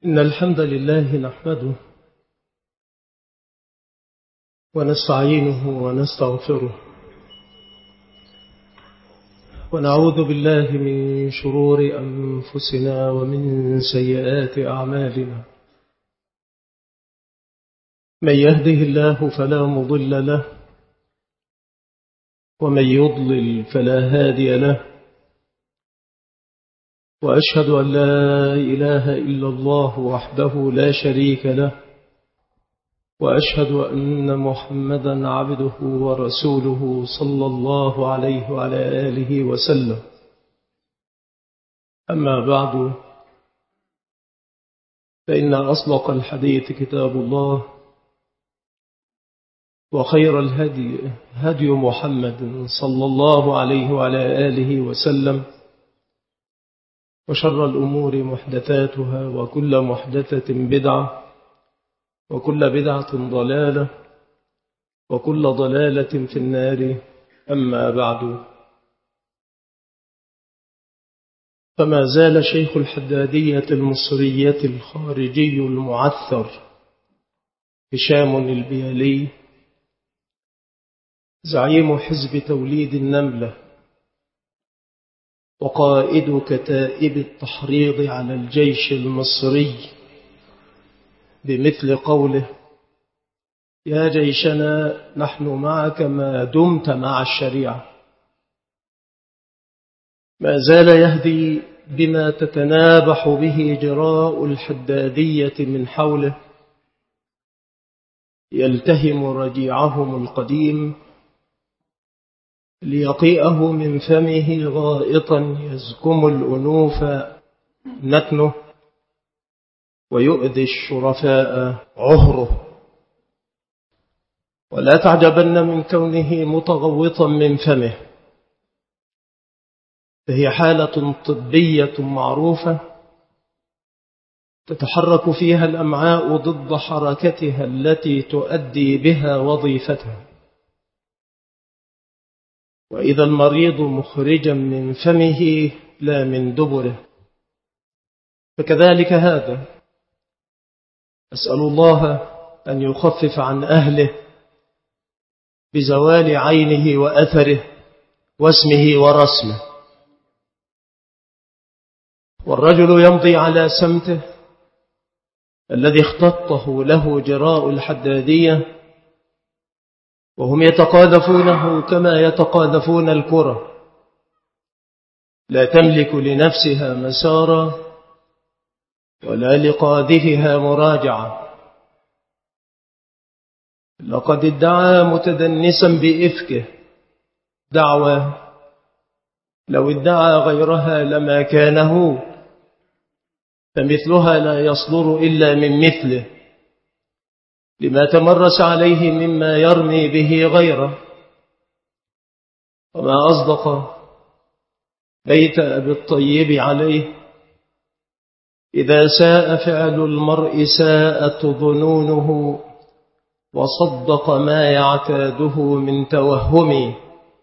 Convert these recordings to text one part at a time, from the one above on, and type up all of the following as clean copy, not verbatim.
إن الحمد لله نحمده ونستعينه ونستغفره ونعوذ بالله من شرور أنفسنا ومن سيئات أعمالنا. من يهده الله فلا مضل له ومن يضلل فلا هادي له، وأشهد أن لا إله إلا الله وحده لا شريك له، وأشهد أن محمدا عبده ورسوله صلى الله عليه وعلى آله وسلم. أما بعد، فإن أصدق الحديث كتاب الله، وخير الهدي هدي محمد صلى الله عليه وعلى آله وسلم، وشر الأمور محدثاتها، وكل محدثة بدعة، وكل بدعة ضلالة، وكل ضلالة في النار. أما بعد، فما زال شيخ الحدادية المصرية الخارجي المعثر هشام البيالي زعيم حزب توليد النملة وقائد كتائب التحريض على الجيش المصري بمثل قوله: يا جيشنا نحن معك ما دمت مع الشريعة. ما زال يهدي بما تتنابح به جراء الحدادية من حوله، يلتهم رجيعهم القديم ليقيئه من فمه غائطا يزكم الأنوف نتنه ويؤذي الشرفاء عهره. ولا تعجبن من كونه متغوطا من فمه، فهي حالة طبية معروفة تتحرك فيها الأمعاء ضد حركتها التي تؤدي بها وظيفتها. وإذا المريض مخرجا من فمه لا من دبره، فكذلك هذا. أسأل الله أن يخفف عن أهله بزوال عينه وأثره واسمه ورسمه. والرجل يمضي على سمته الذي اختطه له جراء الحدادية، وهم يتقاذفونه كما يتقاذفون الكرة، لا تملك لنفسها مسارا ولا لقاذفها مراجعة. لقد ادعى متدنسا بإفكه دعوة لو ادعى غيرها لما كانه، فمثلها لا يصدر إلا من مثله لما تمرس عليه مما يرمي به غيره. وما أصدق بيت أبي الطيب عليه: إذا ساء فعل المرء ساءت ظنونه، وصدق ما يعتاده من توهم.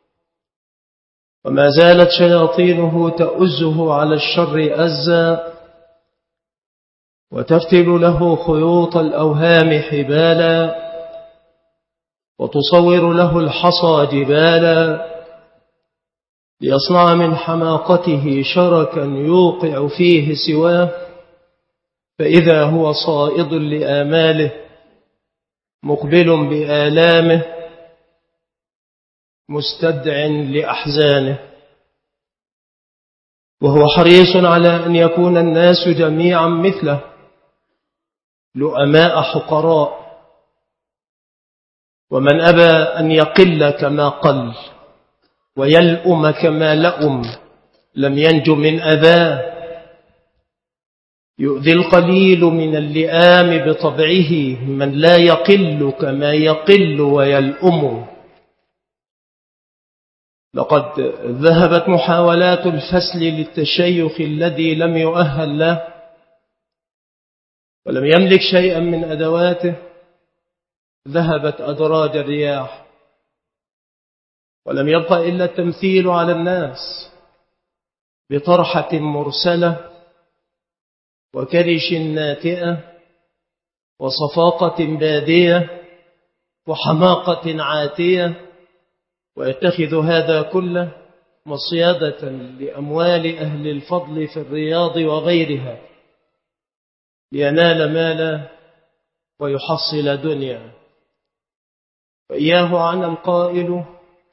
وما زالت شياطينه تؤزه على الشر أزا، وتفتل له خيوط الأوهام حبالا، وتصور له الحصى جبالا، ليصنع من حماقته شركا يوقع فيه سواه، فإذا هو صائد لآماله مقبل بآلامه مستدع لأحزانه. وهو حريص على أن يكون الناس جميعا مثله لؤماء حقراء، ومن أبى أن يقل كما قل ويلؤم كما لؤم لم ينج من أذاه. يؤذي القليل من اللئام بطبعه من لا يقل كما يقل ويلؤم. لقد ذهبت محاولات الفسل للتشيخ الذي لم يؤهل له ولم يملك شيئا من أدواته، ذهبت أدراج الرياح، ولم يبقى إلا التمثيل على الناس بطرحة مرسلة وكرش ناتئة وصفاقة بادية وحماقة عاتية، ويتخذ هذا كله مصيدة لأموال أهل الفضل في الرياض وغيرها لينال مالا ويحصل دنيا. فإياه عن القائل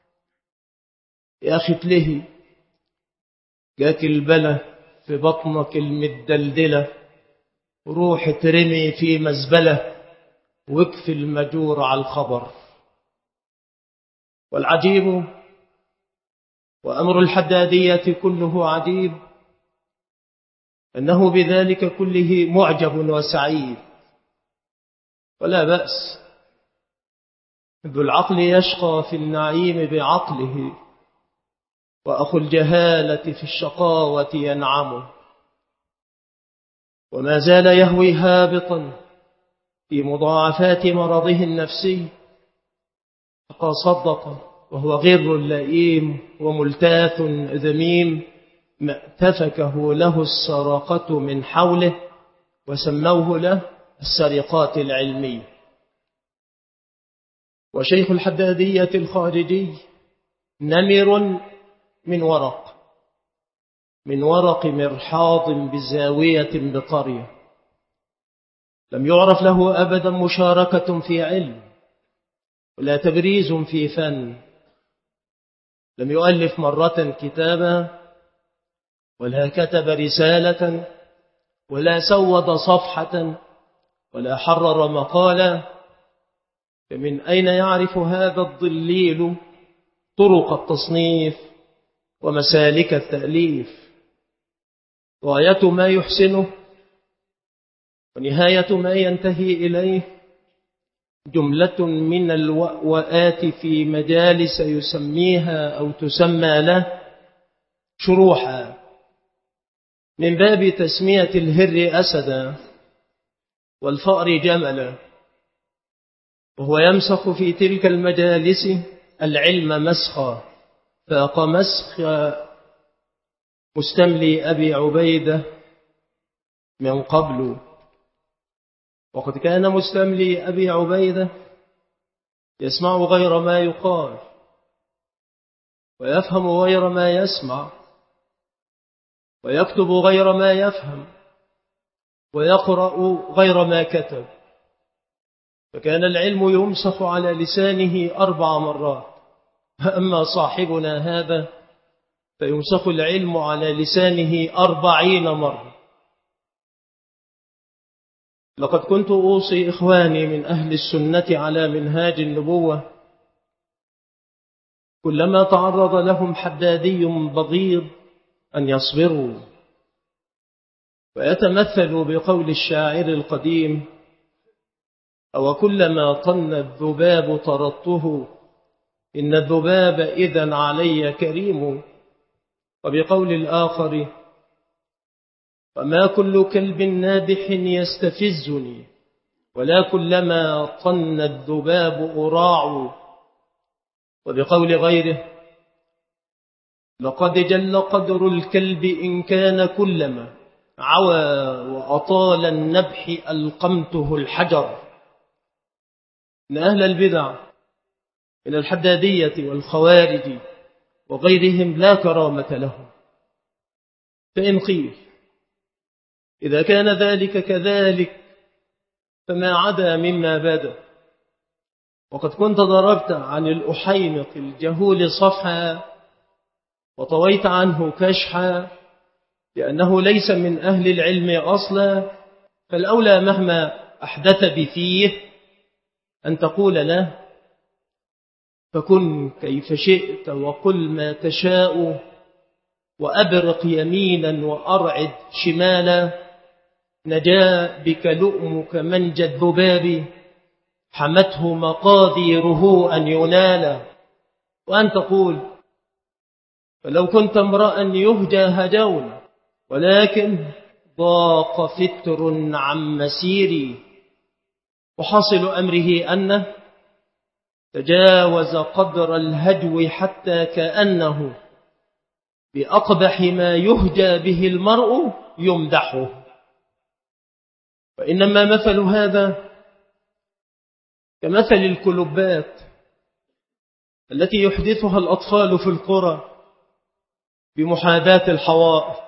يا أخي اتلهي، جاك البلة في بطنك المدلدلة، روح ترمي في مزبلة واكفي المجور على الخبر. والعجيب وأمر الحدادية كله عجيب أنه بذلك كله معجب وسعيد، ولا بأس. ذو العقل يشقى في النعيم بعقله، وأخو الجهالة في الشقاوة ينعم. وما زال يهوي هابطا في مضاعفات مرضه النفسي، فقد صدق وهو غر لئيم وملتاث ذميم ما اتفكه له السرقة من حوله، وسموه له السرقات العلمية. وشيخ الحدادية الخارجي نمر من ورق مرحاض بزاوية بقرية، لم يعرف له أبدا مشاركة في علم ولا تبريز في فن، لم يؤلف مرة كتابا ولا كتب رسالة ولا سود صفحة ولا حرر مقالا. فمن أين يعرف هذا الضليل طرق التصنيف ومسالك التأليف؟ غاية ما يحسنه ونهاية ما ينتهي إليه جملة من الوأوآت في مجالس يسميها أو تسمى له شروحا، من باب تسمية الهر أسدا والفأر جملا، وهو يمسخ في تلك المجالس العلم مسخا فاق مسخ مستملي أبي عبيدة من قبل. وقد كان مستملي أبي عبيدة يسمع غير ما يقال ويفهم غير ما يسمع ويكتب غير ما يفهم ويقرأ غير ما كتب، فكان العلم يمسخ على لسانه 4 مرات. أما صاحبنا هذا فيمسخ العلم على لسانه 40 مرة. لقد كنت أوصي إخواني من أهل السنة على منهاج النبوة كلما تعرض لهم حدادي بغيض أن يصبروا ويتمثلوا بقول الشاعر القديم: أو كلما طن الذباب طردته إن الذباب إذن علي كريم. وبقول الآخر: وما كل كلب نابح يستفزني ولا كلما طن الذباب أراع. وبقول غيره: لقد جل قدر الكلب إن كان كلما عوى وأطال النبح ألقمته الحجر. إن أهل البدع من الحدادية والخوارج وغيرهم لا كرامة لهم. فإن قيل إذا كان ذلك كذلك فما عدا مما بدا. وقد كنت ضربت عن الأحيمق الجهول صفحا وطويت عنه كشحا لأنه ليس من أهل العلم أصلا، فالأولى مهما أحدث بفيه أن تقول له: فكن كيف شئت وقل ما تشاء وأبرق يمينا وأرعد شمالا، نجا بك لؤمك منجى الذباب حمته مقاديره أن ينال. وأن تقول: فلو كنت امرأ يهجى هجونا ولكن ضاق فتر عن مسيري. وحاصل أمره أنه تجاوز قدر الهجو حتى كأنه بأقبح ما يهجى به المرء يمدحه. وإنما مثل هذا كمثل الكلوبات التي يحدثها الأطفال في القرى بمحاذاة الحوائط،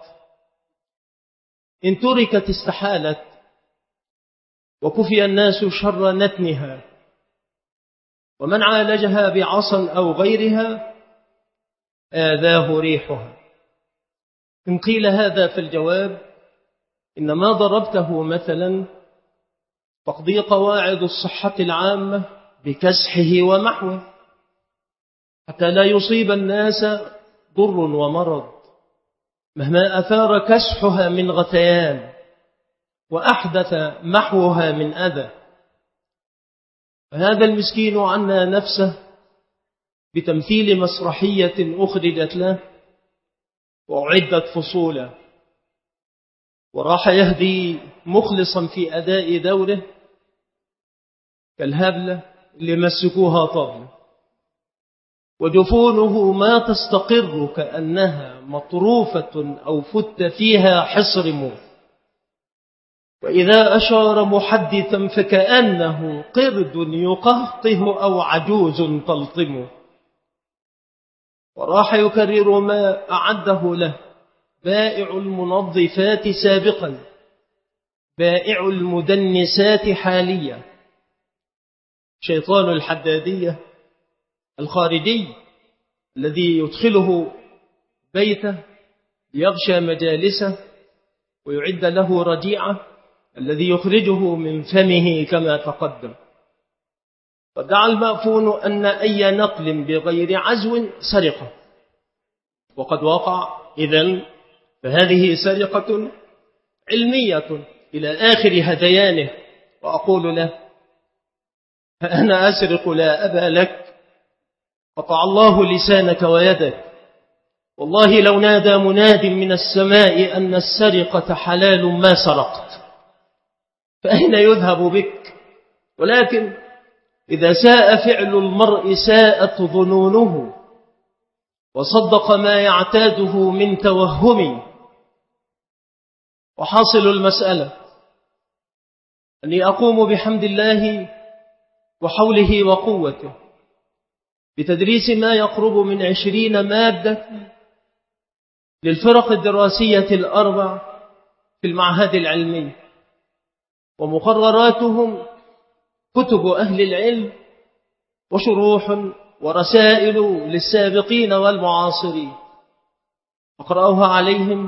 إن تركت استحالت وكفي الناس شر نتنها، ومن عالجها بعصا أو غيرها آذاه ريحها. إن قيل هذا فالجواب إنما ضربته مثلا تقضي قواعد الصحة العامة بكسحه ومحوه حتى لا يصيب الناس ضر ومرض مهما أثار كسحها من غثيان وأحدث محوها من أذى. فهذا المسكين عنى نفسه بتمثيل مسرحية أخرجت له وأعدت فصولا، وراح يهدي مخلصا في أداء دوره كالهبلة اللي مسكوها طبل وجفونه ما تستقر كأنها مطروفة أو فت فيها حصر موت، وإذا أشار محدثا فكأنه قرد يقهقه أو عجوز تلطمه. وراح يكرر ما أعده له بائع المنظفات سابقا، بائع المدنسات حاليا، شيطان الحدادية الخارجي الذي يدخله بيته ليغشى مجالسه ويعد له رجيعة، الذي يخرجه من فمه كما تقدم. فدعا المأفون أن أي نقل بغير عزو سرقة، وقد وقع إذن، فهذه سرقة علمية إلى آخر هذيانه. وأقول له: فأنا أسرق لا أبا لك، قطع الله لسانك ويدك، والله لو نادى مناد من السماء أن السرقة حلال ما سرقت، فأين يذهب بك؟ ولكن إذا ساء فعل المرء ساءت ظنونه، وصدق ما يعتاده من توهم. وحاصل المسألة أني أقوم بحمد الله وحوله وقوته بتدريس ما يقرب من 20 مادة للفرق الدراسية الأربع في المعهد العلمي، ومقرراتهم كتب أهل العلم وشروح ورسائل للسابقين والمعاصرين، أقرأها عليهم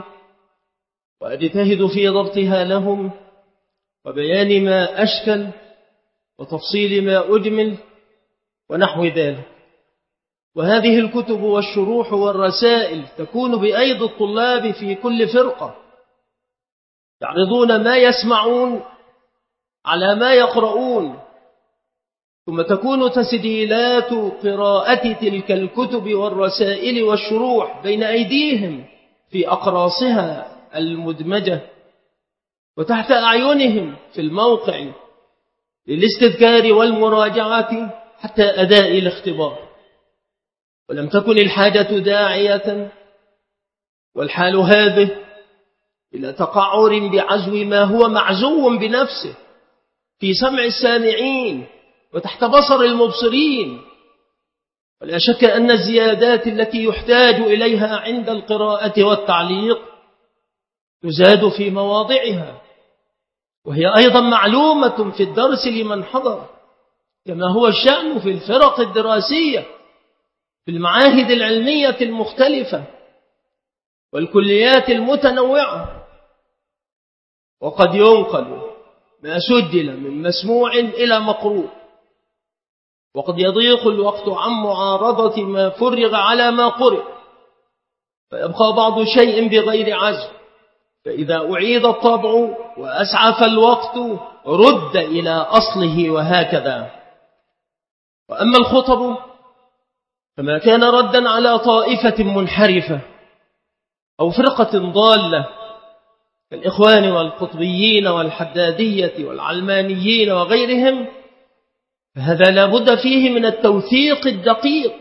وأجتهد في ضبطها لهم وبيان ما أشكل وتفصيل ما أجمل ونحو ذلك. وهذه الكتب والشروح والرسائل تكون بأيدي الطلاب في كل فرقة، يعرضون ما يسمعون على ما يقرؤون، ثم تكون تسجيلات قراءة تلك الكتب والرسائل والشروح بين أيديهم في أقراصها المدمجة وتحت أعينهم في الموقع للاستذكار والمراجعة حتى أداء الاختبار. ولم تكن الحاجة داعية والحال هذه إلى تقعر بعزو ما هو معزو بنفسه في سمع السامعين وتحت بصر المبصرين. ولا شك أن الزيادات التي يحتاج إليها عند القراءة والتعليق تزاد في مواضعها، وهي أيضا معلومة في الدرس لمن حضر، كما هو الشأن في الفرق الدراسية في المعاهد العلمية المختلفة والكليات المتنوعة. وقد ينقل ما سجل من مسموع إلى مقروء، وقد يضيق الوقت عن معارضة ما فرغ على ما قرئ، فيبقى بعض شيء بغير عزم، فإذا أعيد الطبع وأسعف الوقت رد إلى أصله، وهكذا. وأما الخطب فما كان ردا على طائفة منحرفة أو فرقة ضالة كالإخوان والقطبيين والحدادية والعلمانيين وغيرهم، فهذا لا بد فيه من التوثيق الدقيق،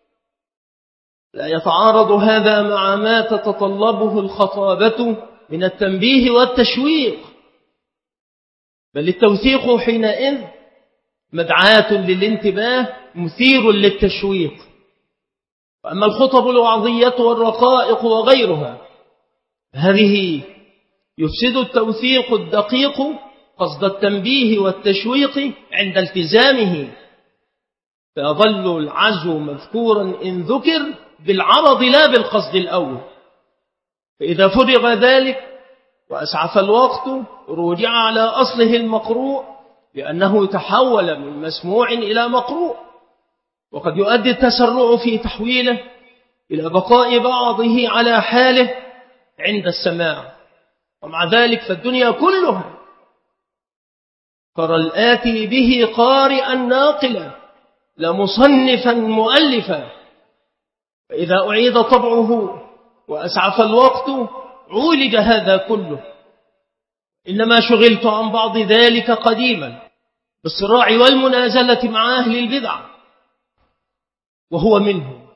لا يتعارض هذا مع ما تتطلبه الخطابة من التنبيه والتشويق. بل التوثيق حينئذ مدعاة للانتباه مثير للتشويق. وأما الخطب الوعظية والرقائق وغيرها هذه يفسد التوثيق الدقيق قصد التنبيه والتشويق عند التزامه، فيظل العزو مذكورا إن ذكر بالعرض لا بالقصد الأول. فإذا فرغ ذلك وأسعف الوقت رجع على أصله المقروء، لأنه تحول من مسموع إلى مقروء، وقد يؤدي التسرع في تحويله إلى بقاء بعضه على حاله عند السماع. ومع ذلك فالدنيا كلها ترى الآتي به قارئا ناقلا لا مصنفا مؤلفا، فإذا أعيد طبعه وأسعف الوقت عولج هذا كله. إنما شغلت عن بعض ذلك قديما بالصراع والمنازلة مع أهل البدع، وهو منهم.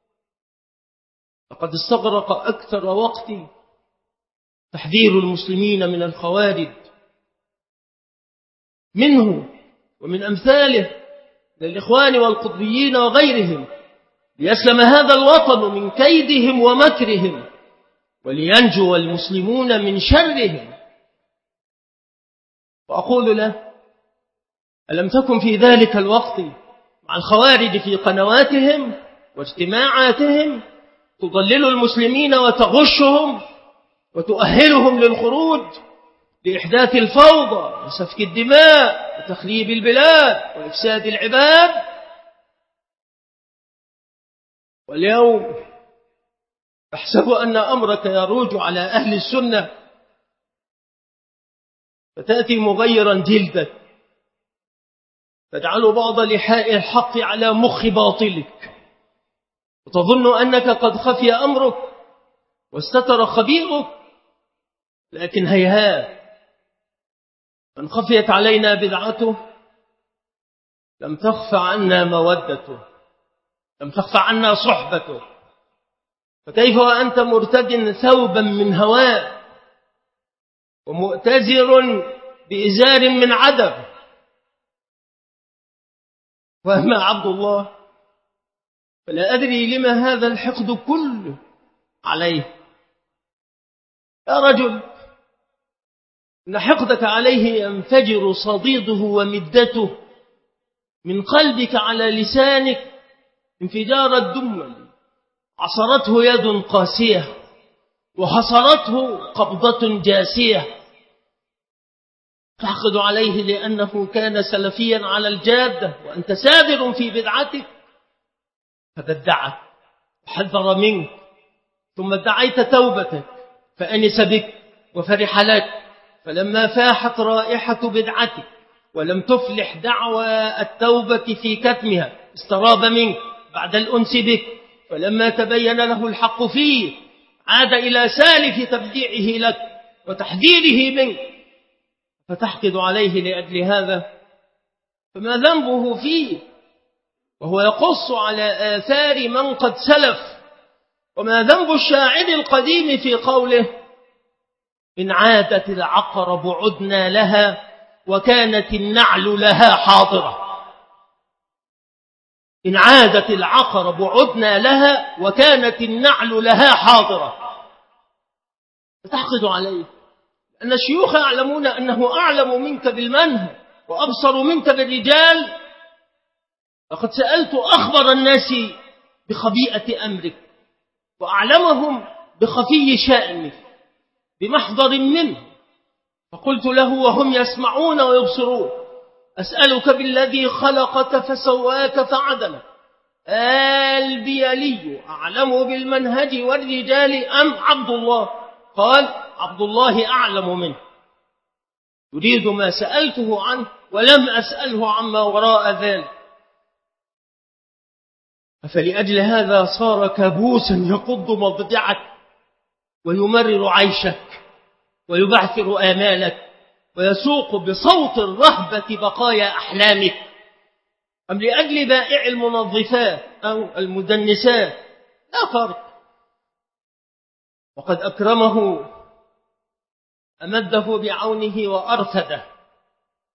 لقد استغرق أكثر وقتي تحذير المسلمين من الخوارج منه ومن أمثاله للإخوان والقطبيين وغيرهم، ليسلم هذا الوطن من كيدهم ومكرهم، ولينجو المسلمون من شرهم. وأقول له: ألم تكن في ذلك الوقت مع الخوارج في قنواتهم واجتماعاتهم تضلل المسلمين وتغشهم وتؤهلهم للخروج لإحداث الفوضى وسفك الدماء وتخريب البلاد وإفساد العباد؟ واليوم تحسب أن أمرك يروج على أهل السنة، فتأتي مغيرا جلدك تجعل بعض لحاء الحق على مخ باطلك، وتظن أنك قد خفي أمرك واستتر خبيئك. لكن هيهات، من خفيت علينا بدعته لم تخف عنا مودته، لم تخف عنا صحبته. فكيف وأنت مرتد ثوبا من هواء ومؤتزر بإزار من عدم؟ وأما عبد الله فلا أدري لما هذا الحقد كله عليه. يا رجل، إن حقدك عليه ينفجر صديده ومدته من قلبك على لسانك انفجار الدمل عصرته يد قاسية وحصرته قبضة جاسية. تحقد عليه لأنه كان سلفيا على الجادة وأنت سابر في بدعتك، فبدعك وحذر منك، ثم ادعيت توبتك فأنس بك وفرح لك، فلما فاحت رائحة بدعتك ولم تفلح دعوى التوبة في كتمها استراب منك بعد الأنس بك، فلما تبين له الحق فيه عاد إلى سالف تبديعه لك وتحذيره منك، فتحقد عليه لأجل هذا. فما ذنبه فيه وهو يقص على آثار من قد سلف؟ وما ذنب الشاعر القديم في قوله: إن عادت العقرب عدنا لها وكانت النعل لها حاضرة. إن عادت العقرب عدنا لها وكانت النعل لها حاضرة. فتحقد عليه أن الشيوخ يعلمون أنه أعلم منك بالمنهج وأبصر منك بالرجال. لقد سألت أخبر الناس بخبيئة أمرك وأعلمهم بخفي شأنك بمحضر منه، فقلت له وهم يسمعون ويبصرون: أسألك بالذي خلقك فسواك فعدلك، البيلي أعلم بالمنهج والرجال أم عبد الله؟ قال: عبد الله أعلم منه. يريد ما سألته عنه ولم أسأله عما وراء ذلك. فلأجل هذا صار كابوسا يقض مضجعك ويمرر عيشك ويبعثر آمالك ويسوق بصوت الرهبة بقايا أحلامك. أم لأجل بائع المنظفات أو المدنسات؟ لا فرق. وقد أكرمه أمده بعونه وأرثده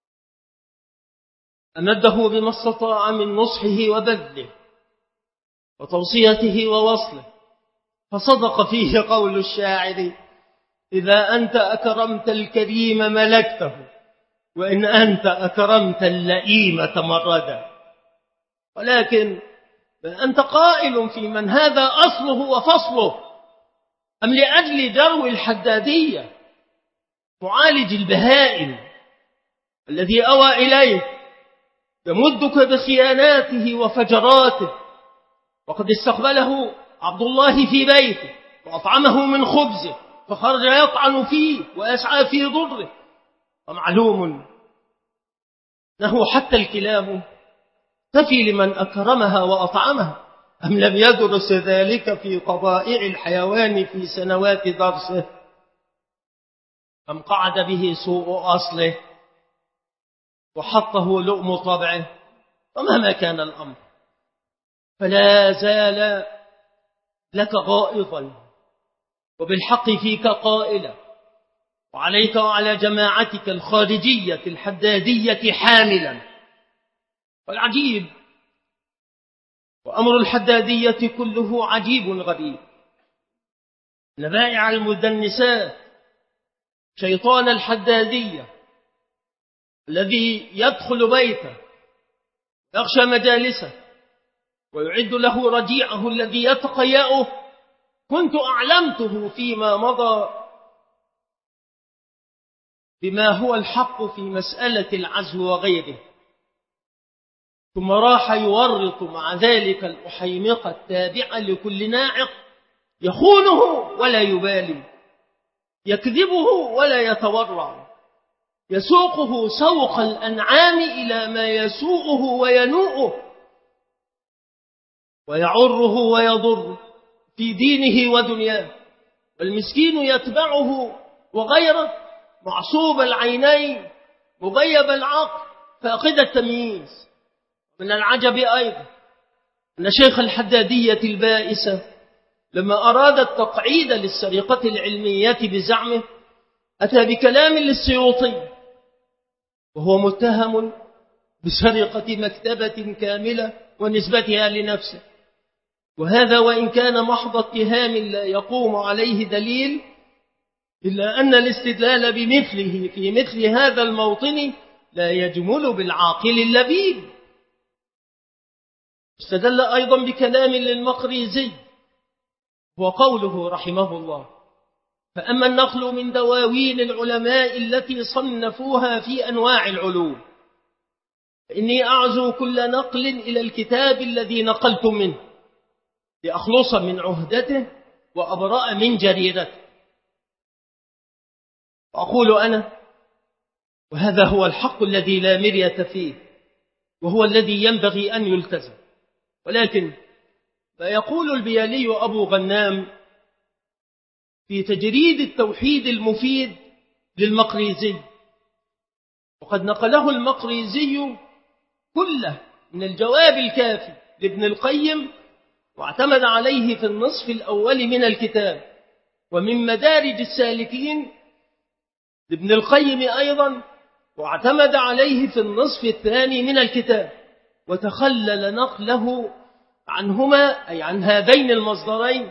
أمده بما استطاع من نصحه وبذله وتوصيته ووصله، فصدق فيه قول الشاعر: إذا أنت أكرمت الكريم ملكته، وإن أنت أكرمت اللئيم تمردا. ولكن أنت قائل في من هذا أصله وفصله، أم لأجل درو الحدادية معالج البهائم الذي أوى إليه يمدك بخياناته وفجراته، وقد استقبله عبد الله في بيته وأطعمه من خبزه فخرج يطعن فيه ويسعى في ضره؟ ومعلوم أنه حتى الكلاب تفي لمن أكرمها وأطعمها. أم لم يدرس ذلك في طبائع الحيوان في سنوات درسه؟ أم قعد به سوء أصله وحطه لؤم طبعه؟ ومهما كان الأمر فلا زال لك غائظا وبالحق فيك قائلا، وعليك وعلى جماعتك الخارجية الحدادية حاملا. والعجيب وأمر الحدادية كله عجيب غريب، أن بائع المدنسات شيطان الحدادية الذي يدخل بيته يغشى مجالسه ويعد له رجيعه الذي يتقيأه، كنت أعلمته فيما مضى بما هو الحق في مسألة العزو وغيره، ثم راح يورط مع ذلك الأحيمقة التابعة لكل ناعق، يخونه ولا يبالي، يكذبه ولا يتورع، يسوقه سوق الأنعام إلى ما يسوءه وينوءه، ويعره ويضر في دينه ودنياه، والمسكين يتبعه وغيره معصوب العينين مغيب العقل فاقد التمييز. من العجب أيضا أن شيخ الحدادية البائسة لما أراد التقعيد للسرقة العلمية بزعمه أتى بكلام للسيوطي وهو متهم بسرقة مكتبة كاملة ونسبتها لنفسه، وهذا وإن كان محض اتهام لا يقوم عليه دليل، إلا أن الاستدلال بمثله في مثل هذا الموطن لا يجمل بالعاقل اللبيب. استدل أيضا بكلام للمقريزي وقوله رحمه الله: فأما النقل من دواوين العلماء التي صنفوها في أنواع العلوم فإني أعزو كل نقل إلى الكتاب الذي نقلت منه لأخلص من عهدته وأبرأ من جريرته. وأقول أنا، وهذا هو الحق الذي لا مرية فيه وهو الذي ينبغي أن يلتزم، ولكن ما يقول البيالي أبو غنام في تجريد التوحيد المفيد للمقريزي، وقد نقله المقريزي كله من الجواب الكافي لابن القيم واعتمد عليه في النصف الأول من الكتاب، ومن مدارج السالكين لابن القيم أيضا واعتمد عليه في النصف الثاني من الكتاب، وتخلل نقله عنهما أي عن هذين المصدرين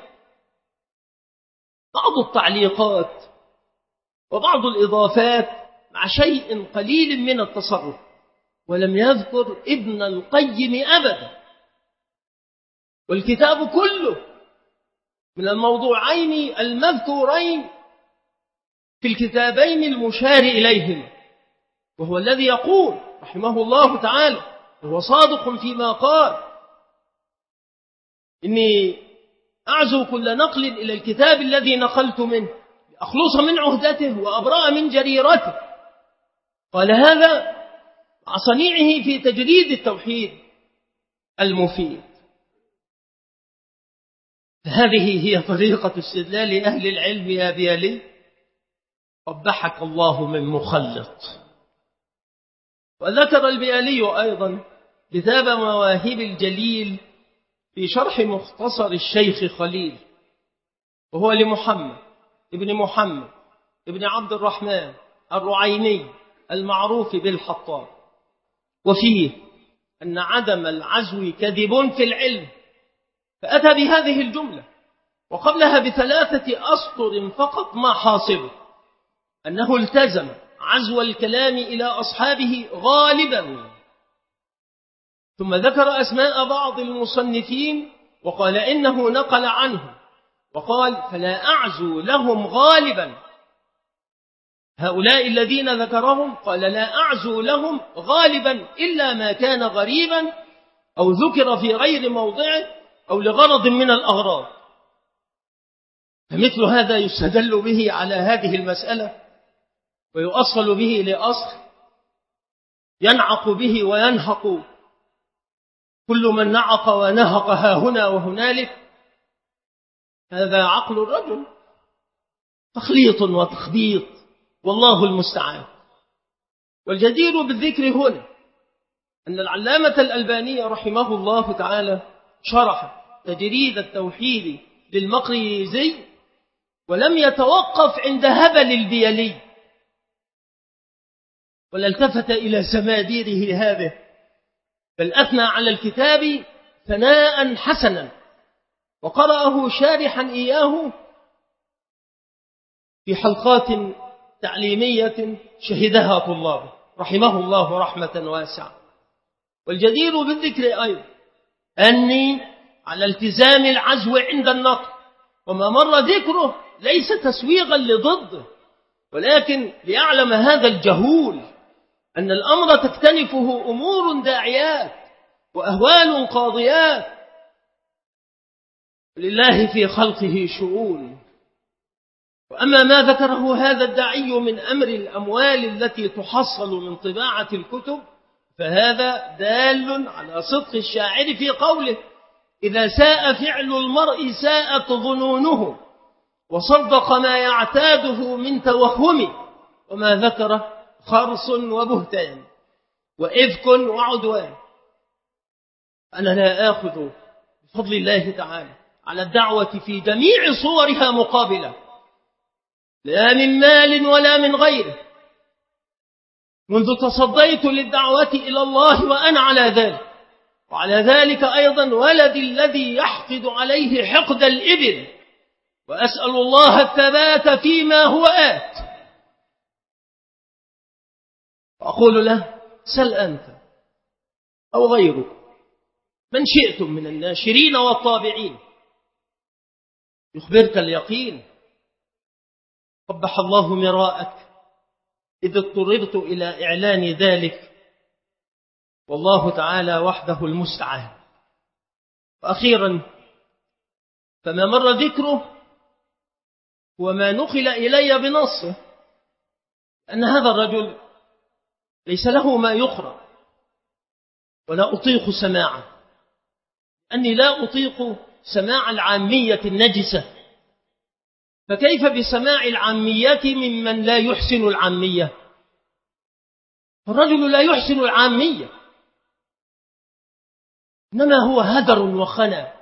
بعض التعليقات وبعض الإضافات مع شيء قليل من التصرف، ولم يذكر ابن القيم أبدا. والكتاب كله من الموضوعين المذكورين في الكتابين المشار إليهم، وهو الذي يقول رحمه الله تعالى وهو صادق فيما قال: إني أعزو كل نقل إلى الكتاب الذي نقلت منه لأخلص من عهدته وأبرأ من جريرته. قال هذا مع صنيعه في تجريد التوحيد المفيد. هذه هي طريقة استدلال أهل العلم يا بيالي، قبحك الله من مخلط. وذكر البيالي أيضا كتاب مواهب الجليل في شرح مختصر الشيخ خليل، وهو لمحمد ابن عبد الرحمن الرعيني المعروف بالحطاب، وفيه أن عدم العزو كذب في العلم، فأتى بهذه الجملة وقبلها ب3 أسطر فقط ما حاصله أنه التزم عزو الكلام إلى أصحابه غالبا. ثم ذكر أسماء بعض المصنفين وقال إنه نقل عنه وقال فلا أعزو لهم غالبا. هؤلاء الذين ذكرهم قال لا أعزو لهم غالبا إلا ما كان غريبا أو ذكر في غير موضعه أو لغرض من الأغراض. فمثل هذا يستدل به على هذه المسألة ويؤصل به لأصل ينعق به وينهق كل من نعق ونهق ها هنا وهنالك. هذا عقل الرجل تخليط وتخبيط والله المستعان. والجدير بالذكر هنا أن العلامة الألباني رحمه الله تعالى شرح تجريد التوحيد للمقريزي ولم يتوقف عند هبل البيلي ولا التفت إلى سماديره هذه، بل أثنى على الكتاب ثناء حسنا وقرأه شارحا إياه في حلقات تعليمية شهدها طلابه رحمه الله رحمة واسعة. والجدير بالذكر أيضا أني على التزام العزو عند النقل، وما مر ذكره ليس تسويغا لضده ولكن ليعلم هذا الجهول أن الأمر تكتنفه أمور داعيات وأهوال قاضيات، لله في خلقه شؤون. وأما ما ذكره هذا الداعي من أمر الأموال التي تحصل من طباعة الكتب فهذا دال على صدق الشاعر في قوله إذا ساء فعل المرء ساءت ظنونه وصدق ما يعتاده من توهم، وما ذكر خرص وبهتان وإفك وعدوان. أنا لا آخذ بفضل الله تعالى على الدعوة في جميع صورها مقابلة، لا من مال ولا من غيره، منذ تصديت للدعوة إلى الله وأنا على ذلك، وعلى ذلك أيضا ولدي الذي يحقد عليه حقد الإبل، وأسأل الله الثبات فيما هو آت. وأقول له سل أنت أو غيرك من شئتم من الناشرين والطابعين يخبرك اليقين. قبح الله مراءك إذ اضطررت إلى إعلان ذلك، والله تعالى وحده المستعان. وأخيرا فما مر ذكره وما نقل إلي بنصه أن هذا الرجل ليس له ما يقرأ ولا أطيق سماعه، أني لا أطيق سماع العامية النجسة، فكيف بسماع العامية ممن لا يحسن العامية؟ الرجل لا يحسن العامية، إنما هو هدر وخنا.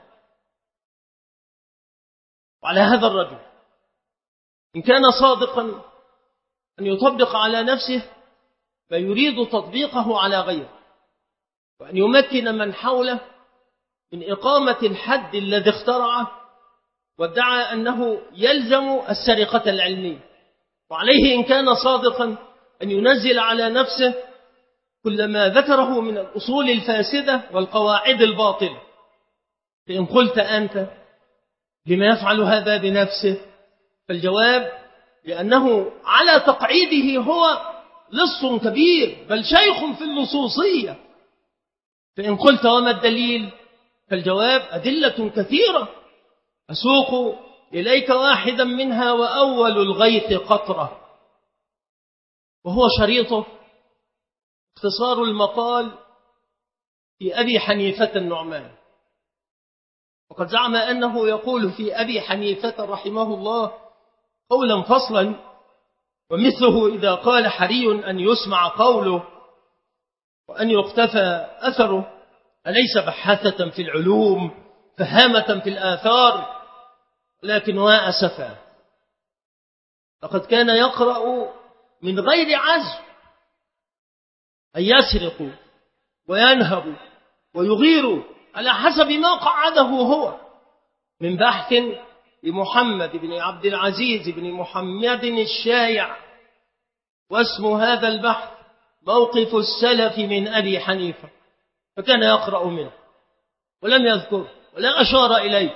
وعلى هذا الرجل إن كان صادقا أن يطبق على نفسه ما يريد تطبيقه على غيره، وأن يمكن من حوله من إقامة الحد الذي اخترعه وادعى أنه يلزم السرقة العلمية. وعليه إن كان صادقا أن ينزل على نفسه كل ما ذكره من الأصول الفاسدة والقواعد الباطلة. فإن قلت أنت لما يفعل هذا بنفسه؟ فالجواب لأنه على تقعيده هو لص كبير بل شيخ في اللصوصية. فإن قلت وما الدليل؟ فالجواب أدلة كثيرة أسوق إليك واحدا منها وأول الغيث قطرة، وهو شريطه اختصار المقال في أبي حنيفة النعمان. وقد زعم أنه يقول في أبي حنيفة رحمه الله قولا فصلا، ومثله إذا قال حري أن يسمع قوله وأن يقتفى أثره أليس بحثة في العلوم فهامة في الآثار؟ لكن وأسفا لقد كان يقرأ من غير عزم، أن يسرق وينهب ويغير على حسب ما قعده هو من بحث لمحمد بن عبد العزيز بن محمد الشايع. واسم هذا البحث موقف السلف من أبي حنيفة، فكان يقرأ منه ولم يذكر ولا أشار إليه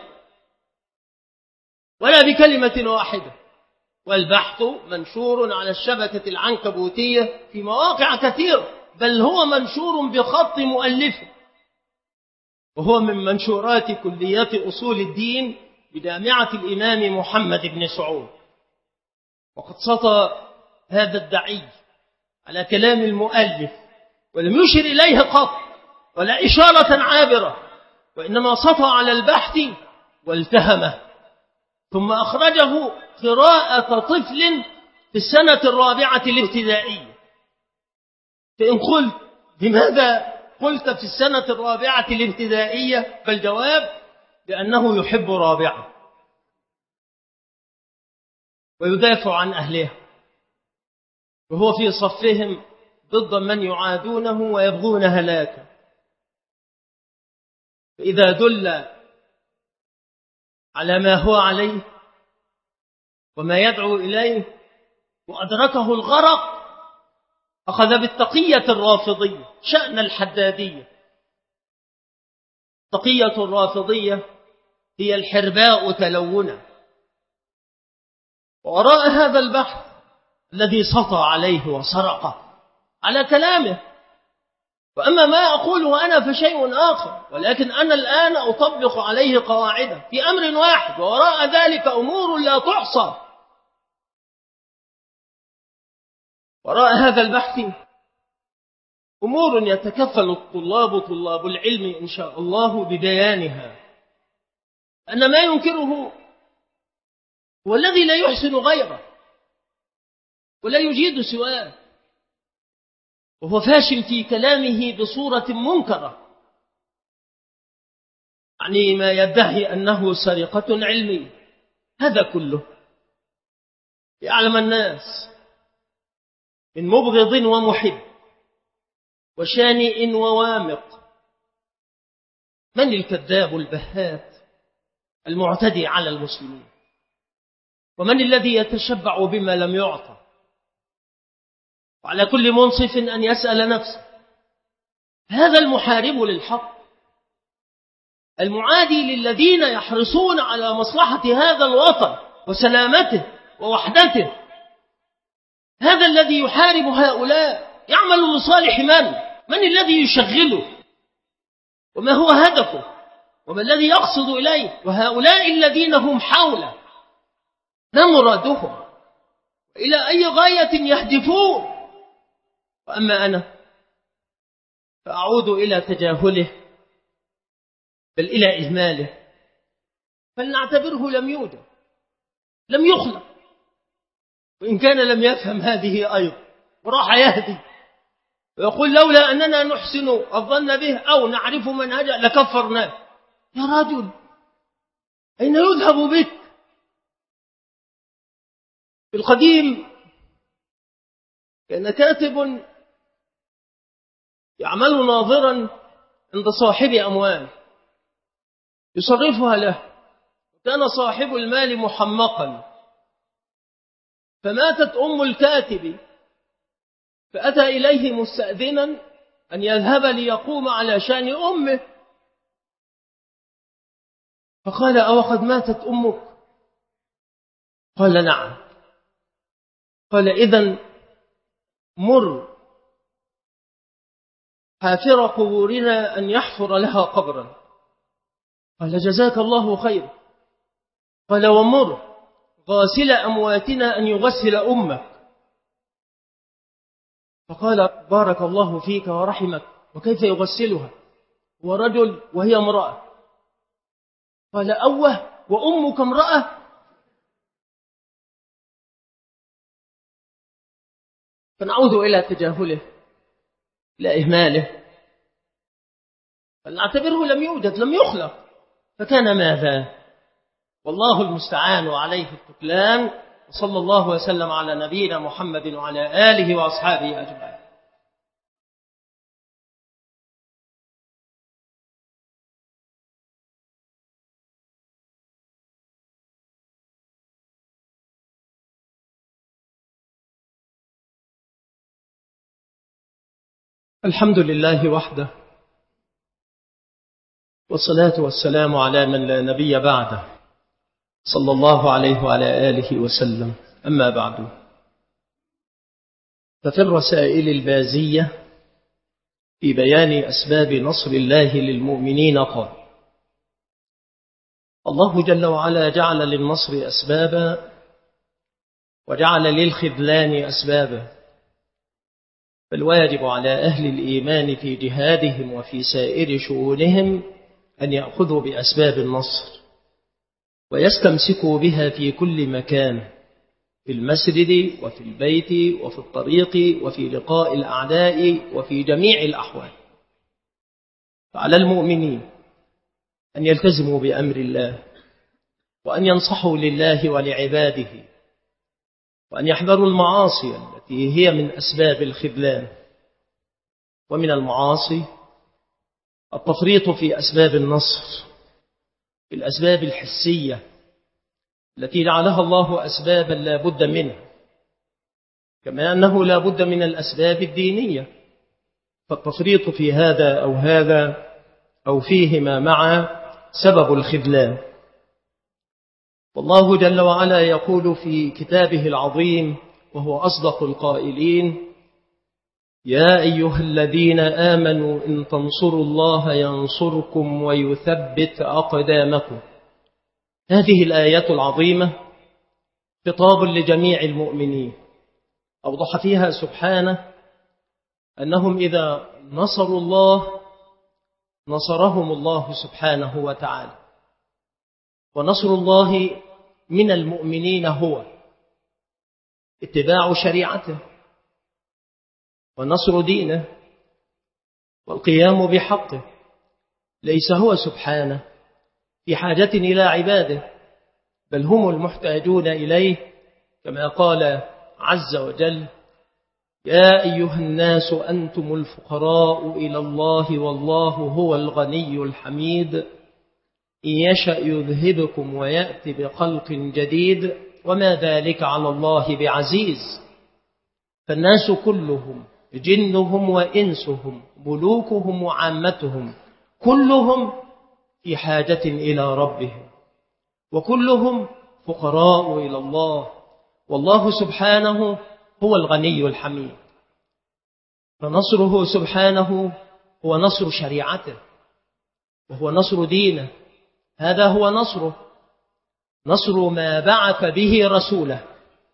ولا بكلمة واحدة. والبحث منشور على الشبكة العنكبوتية في مواقع كثيرة، بل هو منشور بخط مؤلفه، وهو من منشورات كلية أصول الدين بجامعة الإمام محمد بن سعود. وقد سطى هذا الدعي على كلام المؤلف ولم يشر إليه قط ولا إشارة عابرة، وإنما سطى على البحث والتهمه، ثم أخرجه قراءة طفل في السنة الرابعة الابتدائية. فإن قلت لماذا قلت في السنة الرابعة الابتدائية؟ فالجواب لأنه يحب رابعة ويدافع عن أهلها، وهو في صفهم ضد من يعادونه ويبغون هلاكه. فإذا دل على ما هو عليه وما يدعو إليه وأدركه الغرق أخذ بالتقية الرافضية شأن الحدادية. التقية الرافضية هي الحرباء تلونا. ووراء هذا البحث الذي سطى عليه وسرقه على كلامه، وأما ما أقوله أنا فشيء آخر، ولكن أنا الآن أطبق عليه قواعده في أمر واحد، ووراء ذلك أمور لا تحصى. وراء هذا البحث أمور يتكفل طلاب العلم إن شاء الله ببيانها، أن ما ينكره هو الذي لا يحسن غيره ولا يجيد سواه، وهو فاشل في كلامه بصورة منكرة، يعني ما يدعي أنه سرقة علمية. هذا كله يعلم الناس من مبغض ومحب وشانئ ووامق من الكذاب البهات المعتدي على المسلمين، ومن الذي يتشبع بما لم يعطى. وعلى كل منصف أن يسأل نفسه، هذا المحارب للحق المعادي للذين يحرصون على مصلحة هذا الوطن وسلامته ووحدته، هذا الذي يحارب هؤلاء يعمل لصالح من الذي يشغله، وما هو هدفه، وما الذي يقصد إليه، وهؤلاء الذين هم حوله ما مرادهم إلى أي غاية يهدفون. وأما أنا فأعود إلى تجاهله بل إلى إهماله، فلنعتبره لم يوجد، لم يخلق، وإن كان لم يفهم هذه أيضا وراح يهدي ويقول لولا أننا نحسن الظن به أو نعرف منهجه لكفرناه. يا رجل أين يذهب بك؟ في القديم كان كاتب يعمل ناظرا عند صاحب أموال يصرفها له، كان صاحب المال محمقا، فماتت أم الكاتب فأتى إليه مستأذنا أن يذهب ليقوم على شأن أمه، فقال أو قد ماتت أمك؟ قال نعم. قال إذن مر حافر قبورنا أن يحفر لها قبرا. قال جزاك الله خير. قال ومر غاسل أمواتنا أن يغسل أمك. فقال بارك الله فيك ورحمك، وكيف يغسلها ورجل وهي امرأة؟ قال أوه وأمك امرأة؟ فنعود إلى تجاهله إلى إهماله، فلنعتبره لم يوجد، لم يخلق، فكان ماذا؟ والله المستعان عليه التكلان. وصلى الله وسلم على نبينا محمد وعلى آله وأصحابه أجمعين. الحمد لله وحده، والصلاة والسلام على من لا نبي بعده، صلى الله عليه وعلى آله وسلم. أما بعد، ففي الرسائل البازية في بيان أسباب نصر الله للمؤمنين قال: الله جل وعلا جعل للنصر أسبابا وجعل للخذلان أسبابا، فالواجب على أهل الإيمان في جهادهم وفي سائر شؤونهم أن يأخذوا بأسباب النصر ويستمسكوا بها في كل مكان، في المسجد وفي البيت وفي الطريق وفي لقاء الأعداء وفي جميع الأحوال. فعلى المؤمنين أن يلتزموا بأمر الله، وأن ينصحوا لله ولعباده، وأن يحذروا المعاصي التي هي من أسباب الخذلان. ومن المعاصي التفريط في أسباب النصر، في الأسباب الحسية التي جعلها الله أسبابا لا بد منها، كما أنه لا بد من الأسباب الدينية، فالتفريط في هذا أو هذا أو فيهما معا سبب الخذلان. والله جل وعلا يقول في كتابه العظيم وهو أصدق القائلين: يا أيها الذين آمنوا إن تنصروا الله ينصركم ويثبت أقدامكم. هذه الآيات العظيمة خطاب لجميع المؤمنين، أوضح فيها سبحانه أنهم إذا نصروا الله نصرهم الله سبحانه وتعالى، ونصر الله من المؤمنين هو اتباع شريعته ونصر دينه والقيام بحقه. ليس هو سبحانه في حاجة إلى عباده، بل هم المحتاجون إليه، كما قال عز وجل: يا أيها الناس أنتم الفقراء إلى الله والله هو الغني الحميد إن يشأ يذهبكم ويأتي بخلق جديد وما ذلك على الله بعزيز. فالناس كلهم، جنهم وإنسهم، ملوكهم وعامتهم، كلهم في حاجة إلى ربهم، وكلهم فقراء إلى الله، والله سبحانه هو الغني الحميد. فنصره سبحانه هو نصر شريعته، وهو نصر دينه. هذا هو نصره، نصر ما بعث به رسوله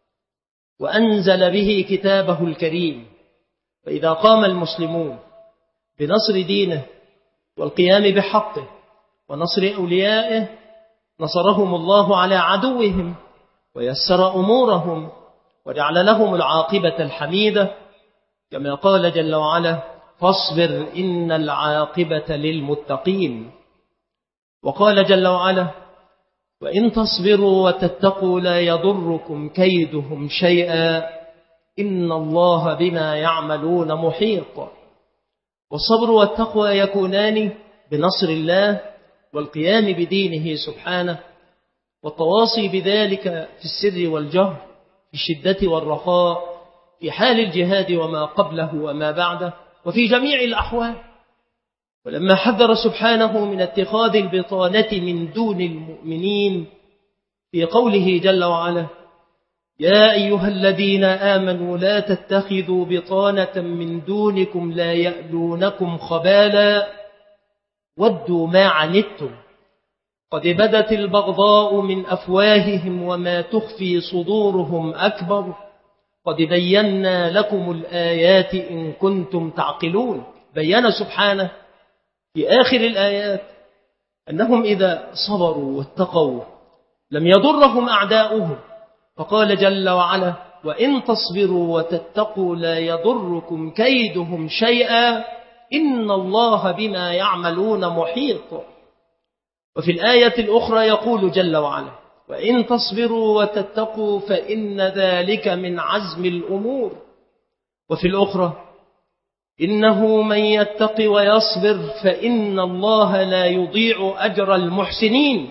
وأنزل به كتابه الكريم. فإذا قام المسلمون بنصر دينه والقيام بحقه ونصر أوليائه نصرهم الله على عدوهم ويسر أمورهم وجعل لهم العاقبة الحميدة، كما قال جل وعلا: فاصبر إن العاقبة للمتقين. وقال جل وعلا: وإن تصبروا وتتقوا لا يضركم كيدهم شيئا إن الله بما يعملون محيط. والصبر والتقوى يكونان بنصر الله والقيام بدينه سبحانه، والتواصي بذلك في السر والجهر، في الشدة والرخاء، في حال الجهاد وما قبله وما بعده، وفي جميع الأحوال. ولما حذر سبحانه من اتخاذ البطانة من دون المؤمنين في قوله جل وعلا: يا أيها الذين آمنوا لا تتخذوا بطانة من دونكم لا يألونكم خبالا ودوا ما عنتم قد بدت البغضاء من أفواههم وما تخفي صدورهم أكبر قد بينا لكم الآيات إن كنتم تعقلون. بيّن سبحانه في آخر الآيات أنهم إذا صبروا واتقوا لم يضرهم أعداؤهم، فقال جل وعلا: وإن تصبروا وتتقوا لا يضركم كيدهم شيئا إن الله بما يعملون محيط. وفي الآية الأخرى يقول جل وعلا: وإن تصبروا وتتقوا فإن ذلك من عزم الأمور. وفي الأخرى: إنه من يتق ويصبر فإن الله لا يضيع أجر المحسنين.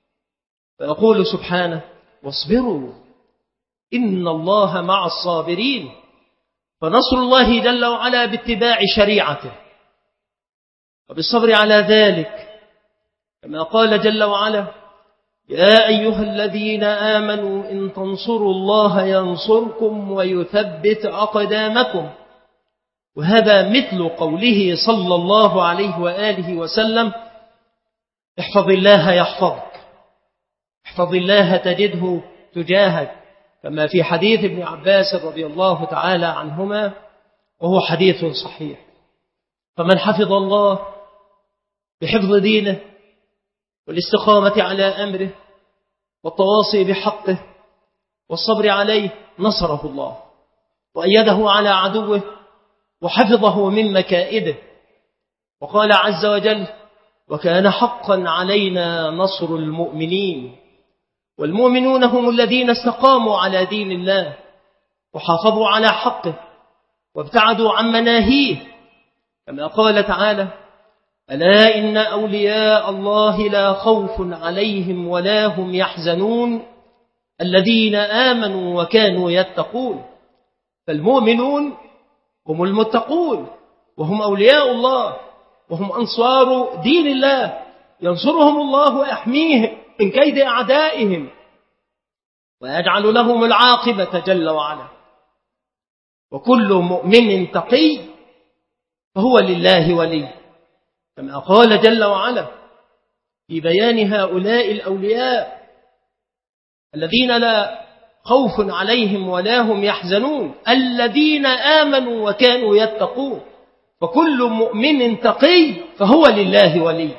فيقول سبحانه: واصبروا إن الله مع الصابرين. فنصر الله جل وعلا باتباع شريعته وبالصبر على ذلك، كما قال جل وعلا: يا أيها الذين آمنوا إن تنصروا الله ينصركم ويثبت أقدامكم. وهذا مثل قوله صلى الله عليه وآله وسلم: احفظ الله يحفظك، احفظ الله تجده تجاهك، كما في حديث ابن عباس رضي الله تعالى عنهما، وهو حديث صحيح. فمن حفظ الله بحفظ دينه والاستقامة على أمره والتواصي بحقه والصبر عليه نصره الله وأيده على عدوه وحفظه من مكائده. وقال عز وجل: وكان حقا علينا نصر المؤمنين. والمؤمنون هم الذين استقاموا على دين الله وحافظوا على حقه وابتعدوا عن مناهيه، كما قال تعالى: ألا إن أولياء الله لا خوف عليهم ولا هم يحزنون الذين آمنوا وكانوا يتقون. فالمؤمنون هم المتقون وهم أولياء الله وهم أنصار دين الله، ينصرهم الله ويحميهم من كيد أعدائهم ويجعل لهم العاقبة جل وعلا. وكل مؤمن تقي فهو لله ولي، كما قال جل وعلا في بيان هؤلاء الأولياء الذين لا خوف عليهم ولا هم يحزنون الذين آمنوا وكانوا يتقون. فكل مؤمن تقي فهو لله ولي.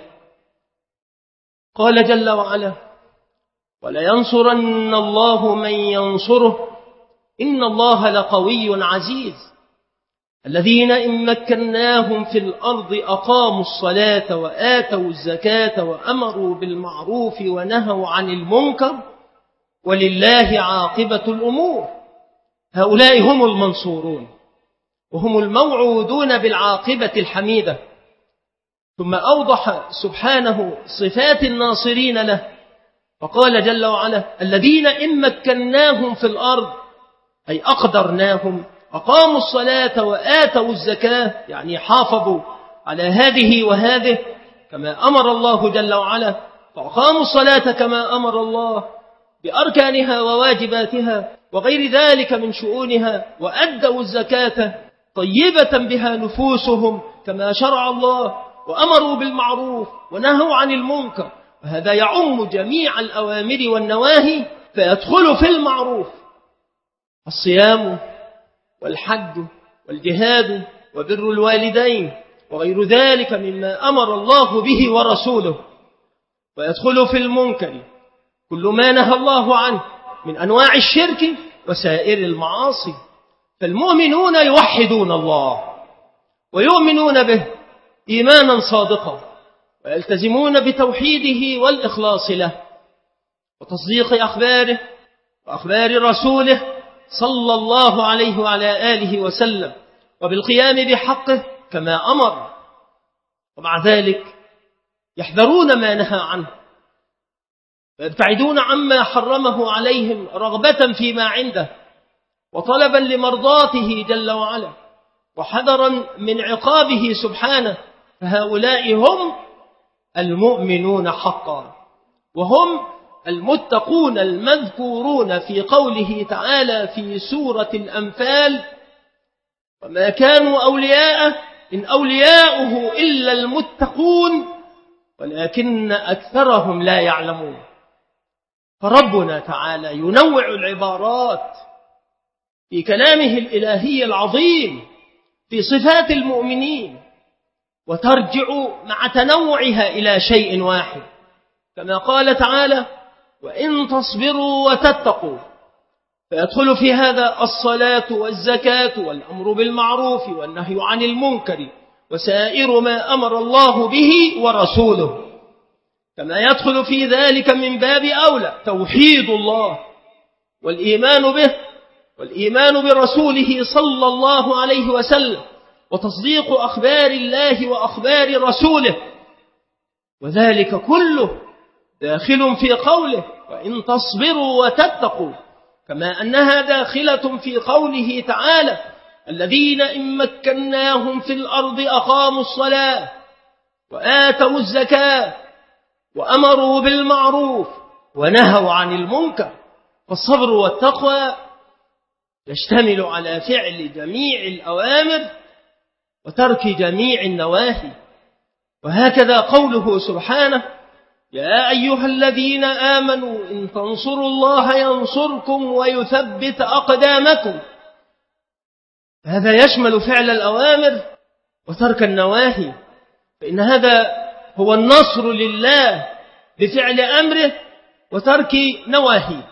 قال جل وعلا: ولينصرن الله من ينصره إن الله لقوي عزيز الذين إن مكناهم في الأرض أقاموا الصلاة وآتوا الزكاة وأمروا بالمعروف ونهوا عن المنكر ولله عاقبة الأمور. هؤلاء هم المنصورون وهم الموعودون بالعاقبة الحميدة. ثم أوضح سبحانه صفات الناصرين له فقال جل وعلا: الذين إن مكناهم في الأرض أي أقدرناهم أقاموا الصلاة وآتوا الزكاة، يعني حافظوا على هذه وهذه كما أمر الله جل وعلا، فأقاموا الصلاة كما أمر الله بأركانها وواجباتها وغير ذلك من شؤونها، وأدوا الزكاة طيبة بها نفوسهم كما شرع الله، وأمروا بالمعروف ونهوا عن المنكر. وهذا يعم جميع الأوامر والنواهي، فيدخل في المعروف الصيام والحج والجهاد وبر الوالدين وغير ذلك مما أمر الله به ورسوله، ويدخل في المنكر كل ما نهى الله عنه من أنواع الشرك وسائر المعاصي. فالمؤمنون يوحدون الله ويؤمنون به إيمانا صادقا ويلتزمون بتوحيده والإخلاص له وتصديق أخباره وأخبار رسوله صلى الله عليه وعلى آله وسلم، وبالقيام بحقه كما أمر. ومع ذلك يحذرون ما نهى عنه ويبتعدون عما حرمه عليهم رغبة فيما عنده وطلبا لمرضاته جل وعلا وحذرا من عقابه سبحانه. فهؤلاء هم المؤمنون حقا وهم المتقون المذكورون في قوله تعالى في سورة الأنفال: وما كانوا أولياءه إن أولياؤه إلا المتقون ولكن أكثرهم لا يعلمون. فربنا تعالى ينوع العبارات في كلامه الإلهي العظيم في صفات المؤمنين، وترجع مع تنوعها إلى شيء واحد، كما قال تعالى: وإن تصبروا وتتقوا، فيدخل في هذا الصلاة والزكاة والأمر بالمعروف والنهي عن المنكر وسائر ما أمر الله به ورسوله، كما يدخل في ذلك من باب أولى توحيد الله والإيمان به والإيمان برسوله صلى الله عليه وسلم وتصديق أخبار الله وأخبار رسوله. وذلك كله داخل في قوله: وإن تصبروا وتتقوا، كما أنها داخلة في قوله تعالى: الذين إن مكناهم في الأرض أقاموا الصلاة وآتوا الزكاة وأمروا بالمعروف ونهوا عن المنكر. فالصبر والتقوى يشتمل على فعل جميع الأوامر وترك جميع النواهي. وهكذا قوله سبحانه: يا أيها الذين آمنوا إن تنصروا الله ينصركم ويثبت أقدامكم. هذا يشمل فعل الأوامر وترك النواهي، فإن هذا هو النصر لله بفعل أمره وترك نواهيه.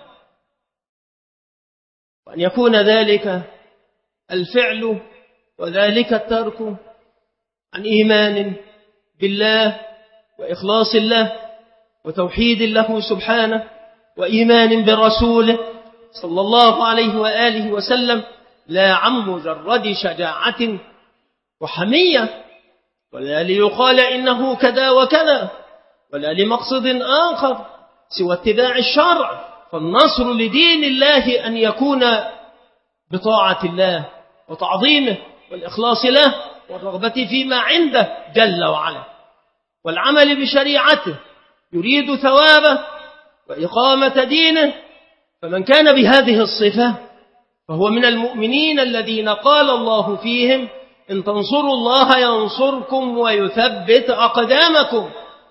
وأن يكون ذلك الفعل وذلك الترك عن إيمان بالله وإخلاص الله وتوحيد له سبحانه وإيمان برسوله صلى الله عليه وآله وسلم، لا عن مجرد شجاعة وحمية، ولا ليقال إنه كذا وكذا، ولا لمقصد آخر سوى اتباع الشرع. فالنصر لدين الله أن يكون بطاعة الله وتعظيمه والإخلاص له والرغبة فيما عنده جل وعلا، والعمل بشريعته يريد ثوابه وإقامة دينه. فمن كان بهذه الصفة فهو من المؤمنين الذين قال الله فيهم: إن تنصروا الله ينصركم ويثبت أقدامكم.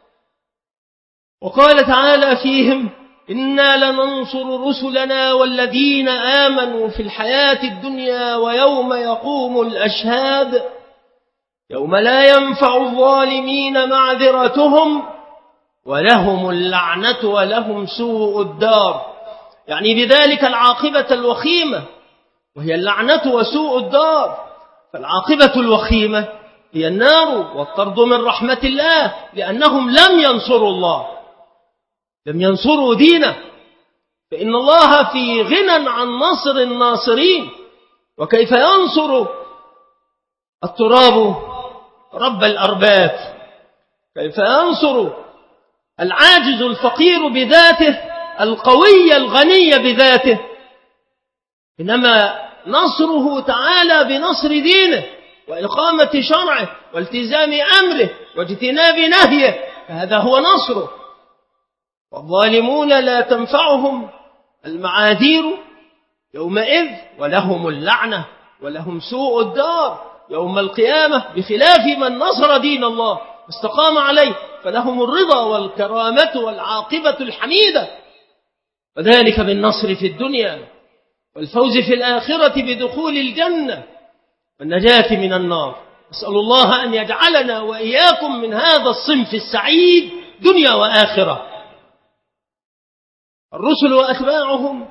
وقال تعالى فيهم: إنا لننصر رسلنا والذين آمنوا في الحياة الدنيا ويوم يقوم الأشهاد يوم لا ينفع الظالمين معذرتهم ولهم اللعنة ولهم سوء الدار. يعني بذلك العاقبة الوخيمة، وهي اللعنة وسوء الدار. فالعاقبة الوخيمة هي النار والطرد من رحمة الله، لأنهم لم ينصروا الله، لم ينصروا دينه. فإن الله في غنى عن نصر الناصرين. وكيف ينصر التراب رب الأرباب؟ كيف ينصر العاجز الفقير بذاته القوي الغني بذاته؟ إنما نصره تعالى بنصر دينه وإقامة شرعه والتزام أمره واجتناب نهيه، فهذا هو نصره. والظالمون لا تنفعهم المعاذير يومئذ ولهم اللعنة ولهم سوء الدار يوم القيامة، بخلاف من نصر دين الله واستقام عليه فلهم الرضا والكرامة والعاقبة الحميدة. وذلك بالنصر في الدنيا والفوز في الآخرة بدخول الجنة والنجاة من النار. أسأل الله أن يجعلنا وإياكم من هذا الصنف السعيد دنيا وآخرة. الرسل وأتباعهم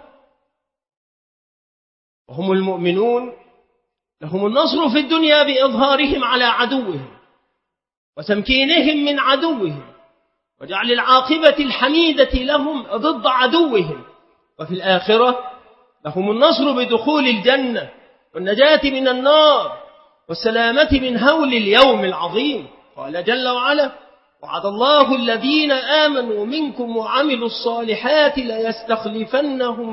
وهم المؤمنون لهم النصر في الدنيا بإظهارهم على عدوهم وتمكينهم من عدوهم وجعل العاقبة الحميدة لهم ضد عدوهم. وفي الآخرة لهم النصر بدخول الجنة والنجاة من النار والسلامة من هول اليوم العظيم. قال جل وعلا: وعد الله الذين آمنوا منكم وعملوا الصالحات ليستخلفنهم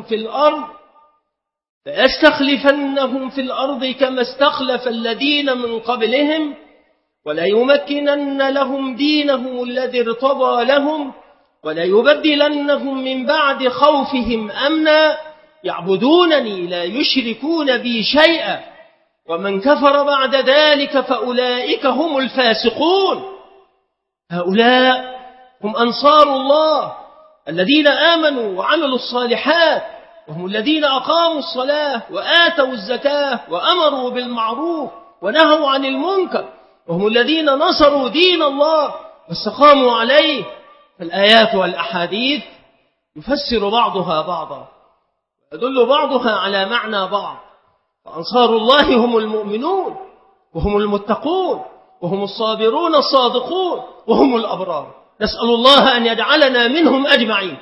في الأرض كما استخلف الذين من قبلهم وليمكنن لهم دينهم الذي ارتضى لهم وليبدلنهم من بعد خوفهم أمنا يعبدونني لا يشركون بي شيئا ومن كفر بعد ذلك فأولئك هم الفاسقون. هؤلاء هم أنصار الله الذين آمنوا وعملوا الصالحات، وهم الذين أقاموا الصلاة وآتوا الزكاة وأمروا بالمعروف ونهوا عن المنكر، وهم الذين نصروا دين الله واستقاموا عليه. فالآيات والأحاديث يفسر بعضها بعضا ويدل بعضها على معنى بعض. فأنصار الله هم المؤمنون وهم المتقون وهم الصابرون الصادقون وهم الأبرار. نسأل الله أن يجعلنا منهم أجمعين.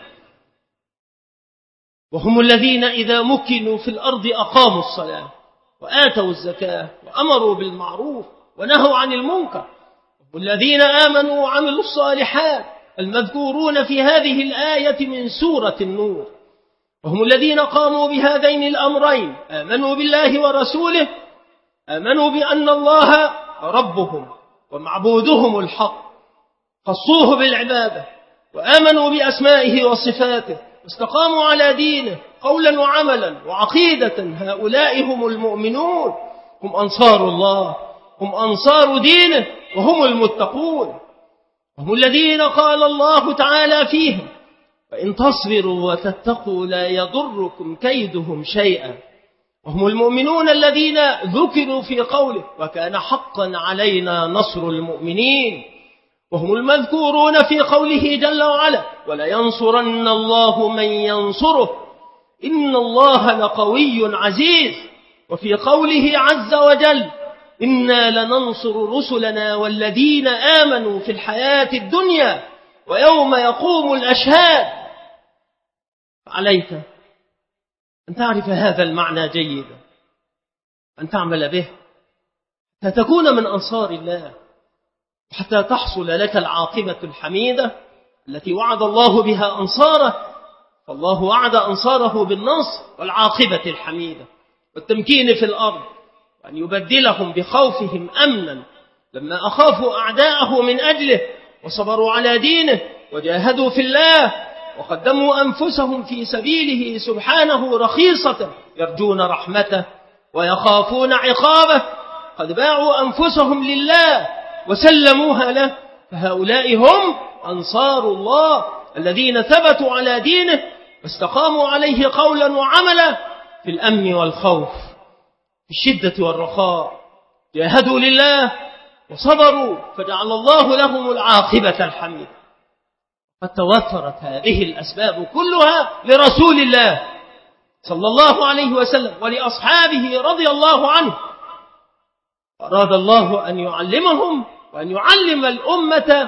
وهم الذين إذا مكنوا في الأرض أقاموا الصلاة وآتوا الزكاة وأمروا بالمعروف ونهوا عن المنكر. وهم الذين آمنوا وعملوا الصالحات المذكورون في هذه الآية من سورة النور. وهم الذين قاموا بهذين الأمرين: آمنوا بالله ورسوله آمنوا بأن الله ربهم ومعبودهم الحق، خصوه بالعبادة، وآمنوا بأسمائه وصفاته، واستقاموا على دينه قولا وعملا وعقيدة. هؤلاء هم المؤمنون، هم أنصار الله، هم أنصار دينه، وهم المتقون، هم الذين قال الله تعالى فيهم: فإن تصبروا وتتقوا لا يضركم كيدهم شيئا. وهم المؤمنون الذين ذكروا في قوله: وكان حقا علينا نصر المؤمنين. وهم المذكورون في قوله جل وعلا: ولينصرن الله من ينصره إن الله لقوي عزيز. وفي قوله عز وجل: إنا لننصر رسلنا والذين آمنوا في الحياة الدنيا ويوم يقوم الأشهاد. عليك أن تعرف هذا المعنى جيدا، أن تعمل به حتى تكون من أنصار الله، حتى تحصل لك العاقبة الحميدة التي وعد الله بها أنصاره. فالله وعد أنصاره بالنصر والعاقبة الحميدة والتمكين في الأرض، وأن يبدلهم بخوفهم أمنا لما أخافوا أعداءه من أجله وصبروا على دينه وجاهدوا في الله وقدموا أنفسهم في سبيله سبحانه رخيصة، يرجون رحمته ويخافون عقابه، قد باعوا أنفسهم لله وسلموها له. فهؤلاء هم أنصار الله الذين ثبتوا على دينه واستقاموا عليه قولا وعملا في الأمن والخوف، في الشدة والرخاء، جاهدوا لله وصبروا فجعل الله لهم العاقبة الحميدة. قد توفرت هذه الأسباب كلها لرسول الله صلى الله عليه وسلم ولأصحابه رضي الله عنه، أراد الله أن يعلمهم وأن يعلم الأمة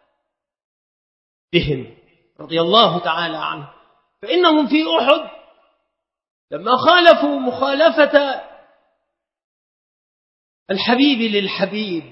بهم رضي الله تعالى عنه. فإنهم في أحد لما خالفوا مخالفة الحبيب للحبيب،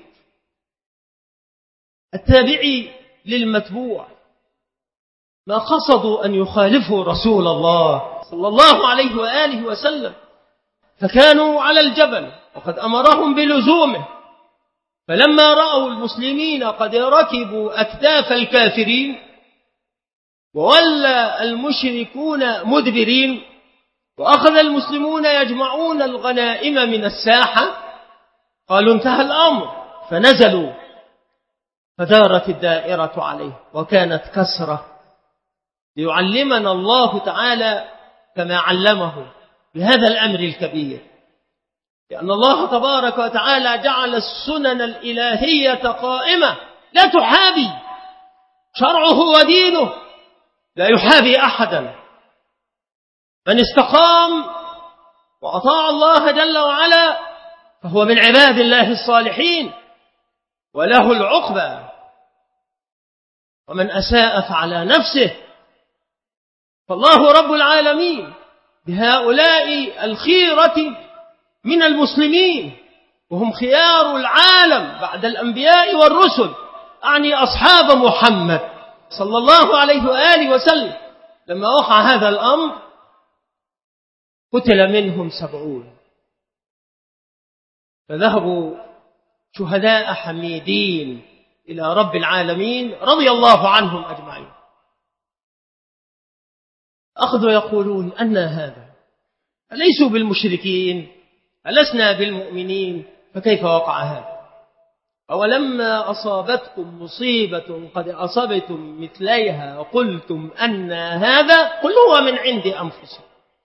التابعي للمتبوع، ما قصدوا أن يخالفوا رسول الله صلى الله عليه وآله وسلم، فكانوا على الجبل وقد أمرهم بلزومه. فلما رأوا المسلمين قد ركبوا أكتاف الكافرين وولى المشركون مدبرين وأخذ المسلمون يجمعون الغنائم من الساحة، قالوا انتهى الأمر، فنزلوا فدارت الدائرة عليه وكانت كسرة، ليعلمنا الله تعالى كما علمه بهذا الأمر الكبير، لأن الله تبارك وتعالى جعل السنن الإلهية قائمة لا تحابي، شرعه ودينه لا يحابي أحدا. من استقام وأطاع الله جل وعلا فهو من عباد الله الصالحين وله العقبى، ومن أساء فعلى نفسه. فالله رب العالمين بهؤلاء الخيرة من المسلمين، وهم خيار العالم بعد الأنبياء والرسل، أعني أصحاب محمد صلى الله عليه وآله وسلم، لما وقع هذا الأمر قتل منهم 70، فذهبوا شهداء حميدين إلى رب العالمين رضي الله عنهم أجمعين. أخذوا يقولون أن هذا أليسوا بالمشركين، ألسنا بالمؤمنين، فكيف وقع هذا؟ أولما أصابتكم مصيبة قد أصبتم مثليها قلتم أن هذا، قل هو من عند أنفسكم.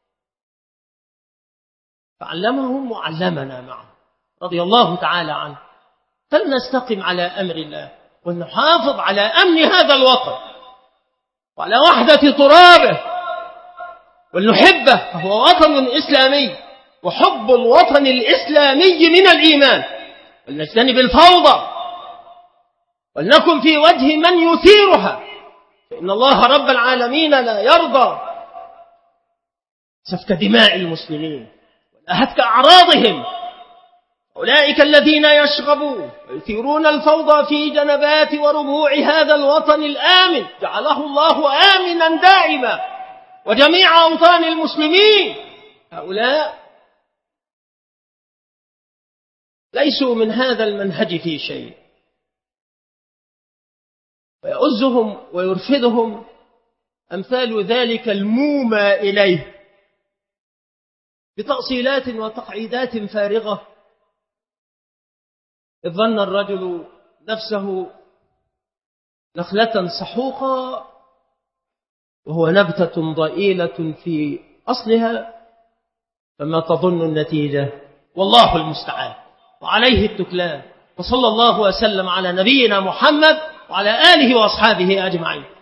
فعلمهم وعلمنا معه رضي الله تعالى عنه. فلنستقم على أمر الله ونحافظ على أمن هذا الوطن وعلى وحدة ترابه، ولنحبه فهو وطن إسلامي، وحب الوطن الإسلامي من الإيمان. ولنجتنب الفوضى ولنكن في وجه من يثيرها، فإن الله رب العالمين لا يرضى سفك دماء المسلمين وهتك أعراضهم. أولئك الذين يشغبون ويثيرون الفوضى في جنبات وربوع هذا الوطن الآمن جعله الله آمنا دائما وجميع أوطان المسلمين، هؤلاء ليسوا من هذا المنهج في شيء، ويؤزهم ويرفدهم أمثال ذلك المومى إليه بتأصيلات وتقعيدات فارغة. إذ ظن الرجل نفسه نخلة سحوقة وهو نبتة ضئيلة في أصلها، فما تظن النتيجة؟ والله المستعان وعليه التكلان. وصلى الله وسلم على نبينا محمد وعلى آله وأصحابه أجمعين.